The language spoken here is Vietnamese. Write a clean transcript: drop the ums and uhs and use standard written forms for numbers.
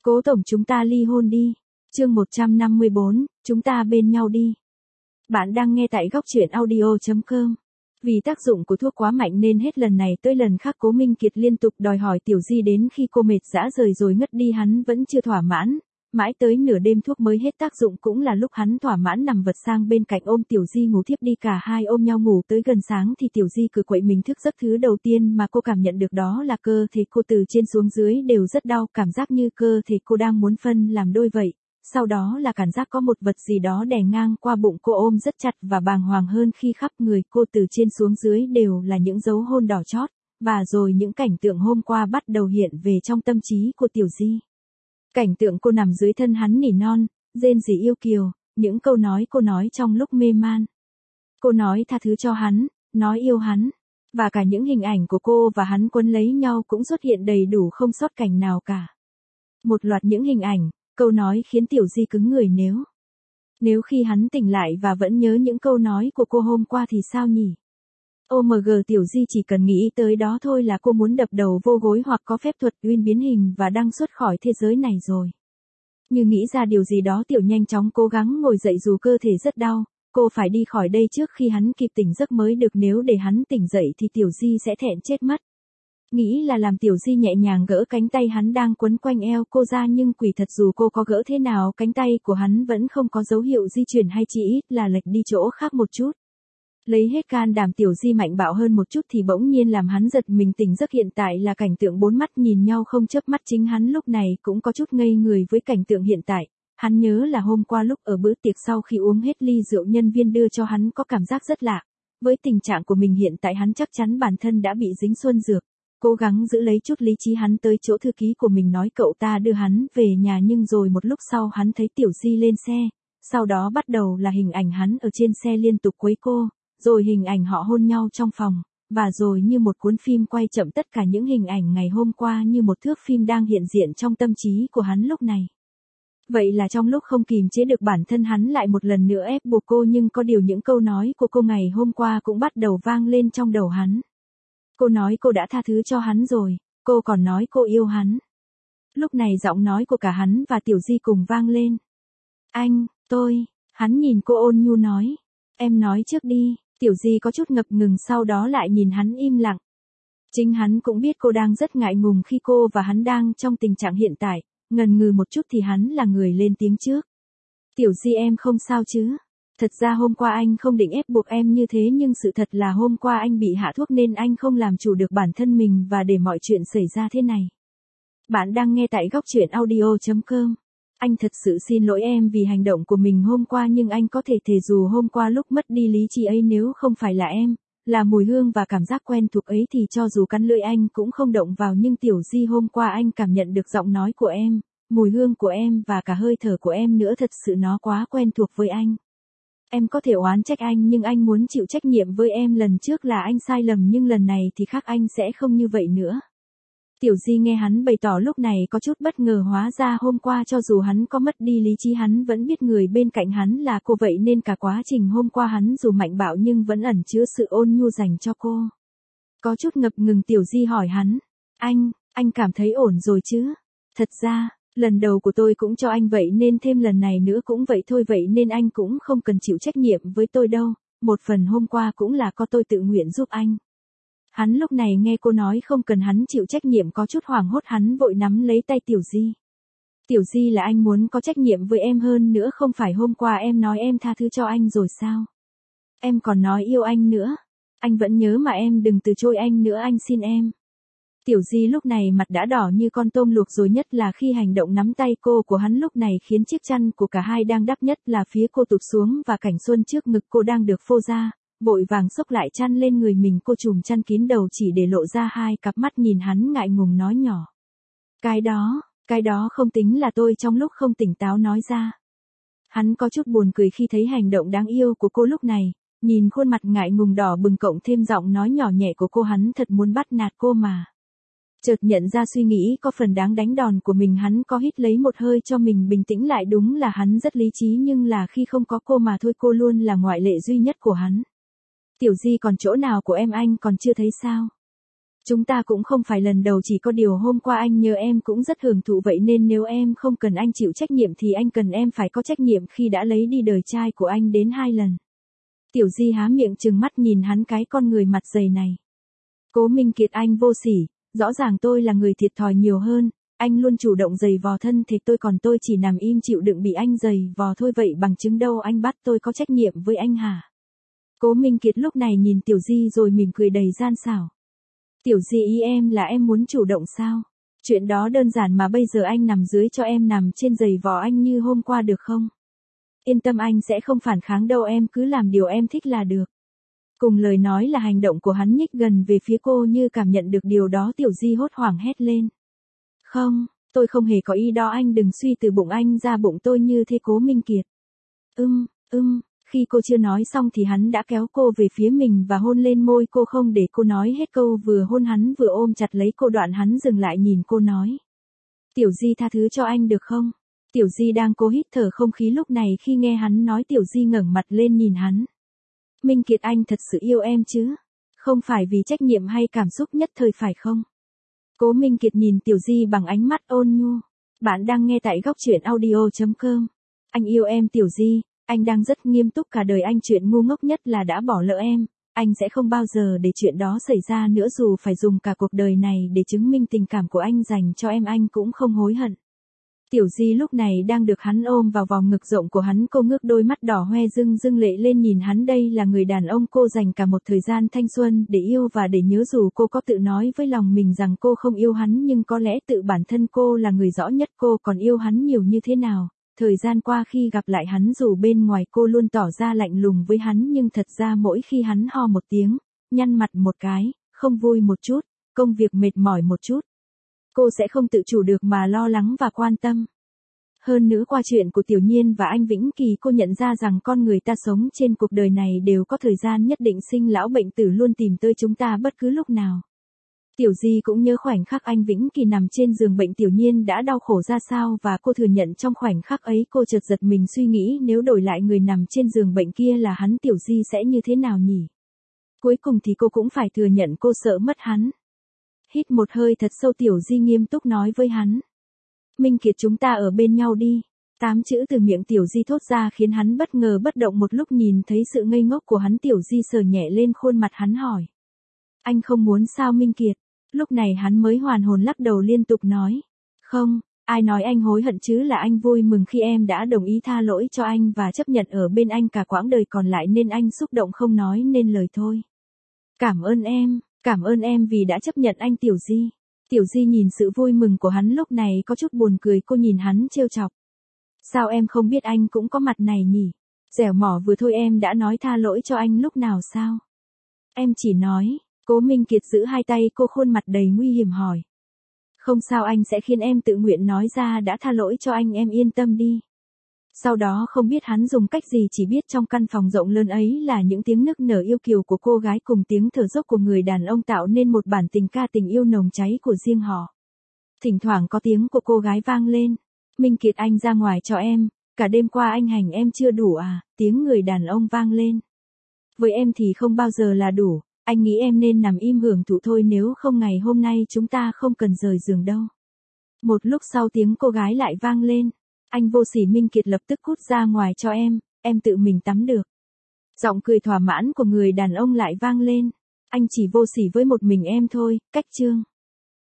Cố tổng chúng ta ly hôn đi. Chương 154, chúng ta bên nhau đi. Bạn đang nghe tại góc truyện audio.com. Vì tác dụng của thuốc quá mạnh nên hết lần này tới lần khác Cố Minh Kiệt liên tục đòi hỏi Tiểu Di đến khi cô mệt rã rời rồi ngất đi hắn vẫn chưa thỏa mãn. Mãi tới nửa đêm thuốc mới hết tác dụng cũng là lúc hắn thỏa mãn nằm vật sang bên cạnh ôm Tiểu Di ngủ thiếp đi, cả hai ôm nhau ngủ tới gần sáng thì Tiểu Di cứ quậy mình thức giấc. Thứ đầu tiên mà cô cảm nhận được đó là cơ thể cô từ trên xuống dưới đều rất đau, cảm giác như cơ thể cô đang muốn phân làm đôi vậy. Sau đó là cảm giác có một vật gì đó đè ngang qua bụng cô ôm rất chặt và bàng hoàng hơn khi khắp người cô từ trên xuống dưới đều là những dấu hôn đỏ chót. Và rồi những cảnh tượng hôm qua bắt đầu hiện về trong tâm trí của Tiểu Di. Cảnh tượng cô nằm dưới thân hắn nỉ non, rên rỉ yêu kiều, những câu nói cô nói trong lúc mê man. Cô nói tha thứ cho hắn, nói yêu hắn, và cả những hình ảnh của cô và hắn quấn lấy nhau cũng xuất hiện đầy đủ không sót cảnh nào cả. Một loạt những hình ảnh, câu nói khiến Tiểu Di cứng người. Nếu khi hắn tỉnh lại và vẫn nhớ những câu nói của cô hôm qua thì sao nhỉ? OMG, Tiểu Di chỉ cần nghĩ tới đó thôi là cô muốn đập đầu vô gối hoặc có phép thuật uyên biến hình và đăng xuất khỏi thế giới này rồi. Như nghĩ ra điều gì đó Tiểu nhanh chóng cố gắng ngồi dậy dù cơ thể rất đau, cô phải đi khỏi đây trước khi hắn kịp tỉnh giấc mới được, nếu để hắn tỉnh dậy thì Tiểu Di sẽ thẹn chết mất. Nghĩ là làm, Tiểu Di nhẹ nhàng gỡ cánh tay hắn đang quấn quanh eo cô ra, nhưng quỷ thật dù cô có gỡ thế nào cánh tay của hắn vẫn không có dấu hiệu di chuyển hay chỉ ít là lệch đi chỗ khác một chút. Lấy hết can đảm Tiểu Di mạnh bạo hơn một chút thì bỗng nhiên làm hắn giật mình tỉnh giấc. Hiện tại là cảnh tượng bốn mắt nhìn nhau không chớp mắt, chính hắn lúc này cũng có chút ngây người với cảnh tượng hiện tại. Hắn nhớ là hôm qua lúc ở bữa tiệc sau khi uống hết ly rượu nhân viên đưa cho hắn có cảm giác rất lạ. Với tình trạng của mình hiện tại hắn chắc chắn bản thân đã bị dính xuân dược. Cố gắng giữ lấy chút lý trí hắn tới chỗ thư ký của mình nói cậu ta đưa hắn về nhà, nhưng rồi một lúc sau hắn thấy Tiểu Di lên xe. Sau đó bắt đầu là hình ảnh hắn ở trên xe liên tục quấy cô. Rồi hình ảnh họ hôn nhau trong phòng, và rồi như một cuốn phim quay chậm tất cả những hình ảnh ngày hôm qua như một thước phim đang hiện diện trong tâm trí của hắn lúc này. Vậy là trong lúc không kìm chế được bản thân hắn lại một lần nữa ép buộc cô, nhưng có điều những câu nói của cô ngày hôm qua cũng bắt đầu vang lên trong đầu hắn. Cô nói cô đã tha thứ cho hắn rồi, cô còn nói cô yêu hắn. Lúc này giọng nói của cả hắn và Tiểu Di cùng vang lên. Anh, tôi, hắn nhìn cô ôn nhu nói. Em nói trước đi. Tiểu Di có chút ngập ngừng sau đó lại nhìn hắn im lặng. Chính hắn cũng biết cô đang rất ngại ngùng khi cô và hắn đang trong tình trạng hiện tại, ngần ngừ một chút thì hắn là người lên tiếng trước. Tiểu Di em không sao chứ? Thật ra hôm qua anh không định ép buộc em như thế, nhưng sự thật là hôm qua anh bị hạ thuốc nên anh không làm chủ được bản thân mình và để mọi chuyện xảy ra thế này. Bạn đang nghe tại góc truyện audio.com. Anh thật sự xin lỗi em vì hành động của mình hôm qua, nhưng anh có thể thề dù hôm qua lúc mất đi lý trí ấy nếu không phải là em, là mùi hương và cảm giác quen thuộc ấy thì cho dù cắn lưỡi anh cũng không động vào. Nhưng Tiểu Di hôm qua anh cảm nhận được giọng nói của em, mùi hương của em và cả hơi thở của em nữa, thật sự nó quá quen thuộc với anh. Em có thể oán trách anh nhưng anh muốn chịu trách nhiệm với em, lần trước là anh sai lầm nhưng lần này thì khác, anh sẽ không như vậy nữa. Tiểu Di nghe hắn bày tỏ lúc này có chút bất ngờ, hóa ra hôm qua cho dù hắn có mất đi lý trí hắn vẫn biết người bên cạnh hắn là cô, vậy nên cả quá trình hôm qua hắn dù mạnh bạo nhưng vẫn ẩn chứa sự ôn nhu dành cho cô. Có chút ngập ngừng Tiểu Di hỏi hắn, anh cảm thấy ổn rồi chứ? Thật ra, lần đầu của tôi cũng cho anh vậy nên thêm lần này nữa cũng vậy thôi, vậy nên anh cũng không cần chịu trách nhiệm với tôi đâu, một phần hôm qua cũng là có tôi tự nguyện giúp anh. Hắn lúc này nghe cô nói không cần hắn chịu trách nhiệm có chút hoảng hốt, hắn vội nắm lấy tay Tiểu Di. Tiểu Di là anh muốn có trách nhiệm với em hơn nữa, không phải hôm qua em nói em tha thứ cho anh rồi sao? Em còn nói yêu anh nữa. Anh vẫn nhớ mà, em đừng từ chối anh nữa, anh xin em. Tiểu Di lúc này mặt đã đỏ như con tôm luộc rồi, nhất là khi hành động nắm tay cô của hắn lúc này khiến chiếc chăn của cả hai đang đắp nhất là phía cô tụt xuống và cảnh xuân trước ngực cô đang được phô ra. Vội vàng xốc lại chăn lên người mình, cô trùm chăn kín đầu chỉ để lộ ra hai cặp mắt nhìn hắn ngại ngùng nói nhỏ. Cái đó không tính là tôi trong lúc không tỉnh táo nói ra. Hắn có chút buồn cười khi thấy hành động đáng yêu của cô lúc này, nhìn khuôn mặt ngại ngùng đỏ bừng cộng thêm giọng nói nhỏ nhẹ của cô, hắn thật muốn bắt nạt cô mà. Chợt nhận ra suy nghĩ có phần đáng đánh đòn của mình, hắn có hít lấy một hơi cho mình bình tĩnh lại, đúng là hắn rất lý trí nhưng là khi không có cô mà thôi, cô luôn là ngoại lệ duy nhất của hắn. Tiểu Di còn chỗ nào của em anh còn chưa thấy sao? Chúng ta cũng không phải lần đầu, chỉ có điều hôm qua anh nhớ em cũng rất hưởng thụ, vậy nên nếu em không cần anh chịu trách nhiệm thì anh cần em phải có trách nhiệm khi đã lấy đi đời trai của anh đến 2 lần. Tiểu Di há miệng trừng mắt nhìn hắn cái con người mặt dày này. Cố Minh Kiệt, anh vô sỉ, rõ ràng tôi là người thiệt thòi nhiều hơn, anh luôn chủ động giày vò thân thể tôi, còn tôi chỉ nằm im chịu đựng bị anh giày vò thôi, vậy bằng chứng đâu anh bắt tôi có trách nhiệm với anh hả? Cố Minh Kiệt lúc này nhìn Tiểu Di rồi mỉm cười đầy gian xảo. Tiểu Di, ý em là em muốn chủ động sao? Chuyện đó đơn giản mà, bây giờ anh nằm dưới cho em nằm trên giày vò anh như hôm qua được không? Yên tâm, anh sẽ không phản kháng đâu, em cứ làm điều em thích là được. Cùng lời nói là hành động của hắn nhích gần về phía cô, như cảm nhận được điều đó Tiểu Di hốt hoảng hét lên. Không, tôi không hề có ý đó, anh đừng suy từ bụng anh ra bụng tôi như thế Cố Minh Kiệt. Khi cô chưa nói xong thì hắn đã kéo cô về phía mình và hôn lên môi cô, không để cô nói hết câu, vừa hôn hắn vừa ôm chặt lấy cô, đoạn hắn dừng lại nhìn cô nói. Tiểu Di, tha thứ cho anh được không? Tiểu Di đang cố hít thở không khí, lúc này khi nghe hắn nói Tiểu Di ngẩng mặt lên nhìn hắn. Minh Kiệt, anh thật sự yêu em chứ? Không phải vì trách nhiệm hay cảm xúc nhất thời phải không? Cố Minh Kiệt nhìn Tiểu Di bằng ánh mắt ôn nhu. Bạn đang nghe tại góc truyện audio.com. Anh yêu em Tiểu Di, anh đang rất nghiêm túc, cả đời anh chuyện ngu ngốc nhất là đã bỏ lỡ em, anh sẽ không bao giờ để chuyện đó xảy ra nữa, dù phải dùng cả cuộc đời này để chứng minh tình cảm của anh dành cho em, anh cũng không hối hận. Tiểu Di lúc này đang được hắn ôm vào vòng ngực rộng của hắn, cô ngước đôi mắt đỏ hoe rưng rưng lệ lên nhìn hắn, đây là người đàn ông cô dành cả một thời gian thanh xuân để yêu và để nhớ, dù cô có tự nói với lòng mình rằng cô không yêu hắn, nhưng có lẽ tự bản thân cô là người rõ nhất cô còn yêu hắn nhiều như thế nào. Thời gian qua khi gặp lại hắn, dù bên ngoài cô luôn tỏ ra lạnh lùng với hắn, nhưng thật ra mỗi khi hắn ho một tiếng, nhăn mặt một cái, không vui một chút, công việc mệt mỏi một chút, cô sẽ không tự chủ được mà lo lắng và quan tâm. Hơn nữa, qua chuyện của Tiểu Nhiên và anh Vĩnh Kỳ, cô nhận ra rằng con người ta sống trên cuộc đời này đều có thời gian nhất định, sinh lão bệnh tử luôn tìm tới chúng ta bất cứ lúc nào. Tiểu Di cũng nhớ khoảnh khắc anh Vĩnh Kỳ nằm trên giường bệnh Tiểu Nhiên đã đau khổ ra sao, và cô thừa nhận trong khoảnh khắc ấy cô chợt giật mình, suy nghĩ nếu đổi lại người nằm trên giường bệnh kia là hắn, Tiểu Di sẽ như thế nào nhỉ? Cuối cùng thì cô cũng phải thừa nhận cô sợ mất hắn. Hít một hơi thật sâu, Tiểu Di nghiêm túc nói với hắn. Minh Kiệt, chúng ta ở bên nhau đi. 8 chữ từ miệng Tiểu Di thốt ra khiến hắn bất ngờ bất động, một lúc nhìn thấy sự ngây ngốc của hắn, Tiểu Di sờ nhẹ lên khuôn mặt hắn hỏi. Anh không muốn sao Minh Kiệt? Lúc này hắn mới hoàn hồn lắc đầu liên tục nói. Không, ai nói anh hối hận chứ, là anh vui mừng khi em đã đồng ý tha lỗi cho anh và chấp nhận ở bên anh cả quãng đời còn lại, nên anh xúc động không nói nên lời thôi. Cảm ơn em vì đã chấp nhận anh Tiểu Di. Tiểu Di nhìn sự vui mừng của hắn lúc này có chút buồn cười, cô nhìn hắn trêu chọc. Sao em không biết anh cũng có mặt này nhỉ? Dẻo mỏ, vừa thôi em đã nói tha lỗi cho anh lúc nào sao? Em chỉ nói. Cố Minh Kiệt giữ hai tay cô, khuôn mặt đầy nguy hiểm hỏi. Không sao, anh sẽ khiến em tự nguyện nói ra đã tha lỗi cho anh, em yên tâm đi. Sau đó không biết hắn dùng cách gì, chỉ biết trong căn phòng rộng lớn ấy là những tiếng nức nở yêu kiều của cô gái cùng tiếng thở dốc của người đàn ông tạo nên một bản tình ca tình yêu nồng cháy của riêng họ. Thỉnh thoảng có tiếng của cô gái vang lên. Minh Kiệt, anh ra ngoài cho em, cả đêm qua anh hành em chưa đủ à? Tiếng người đàn ông vang lên. Với em thì không bao giờ là đủ. Anh nghĩ em nên nằm im hưởng thụ thôi, nếu không ngày hôm nay chúng ta không cần rời giường đâu. Một lúc sau tiếng cô gái lại vang lên. Anh vô sỉ Minh Kiệt, lập tức cút ra ngoài cho em tự mình tắm được. Giọng cười thỏa mãn của người đàn ông lại vang lên. Anh chỉ vô sỉ với một mình em thôi, cách chương.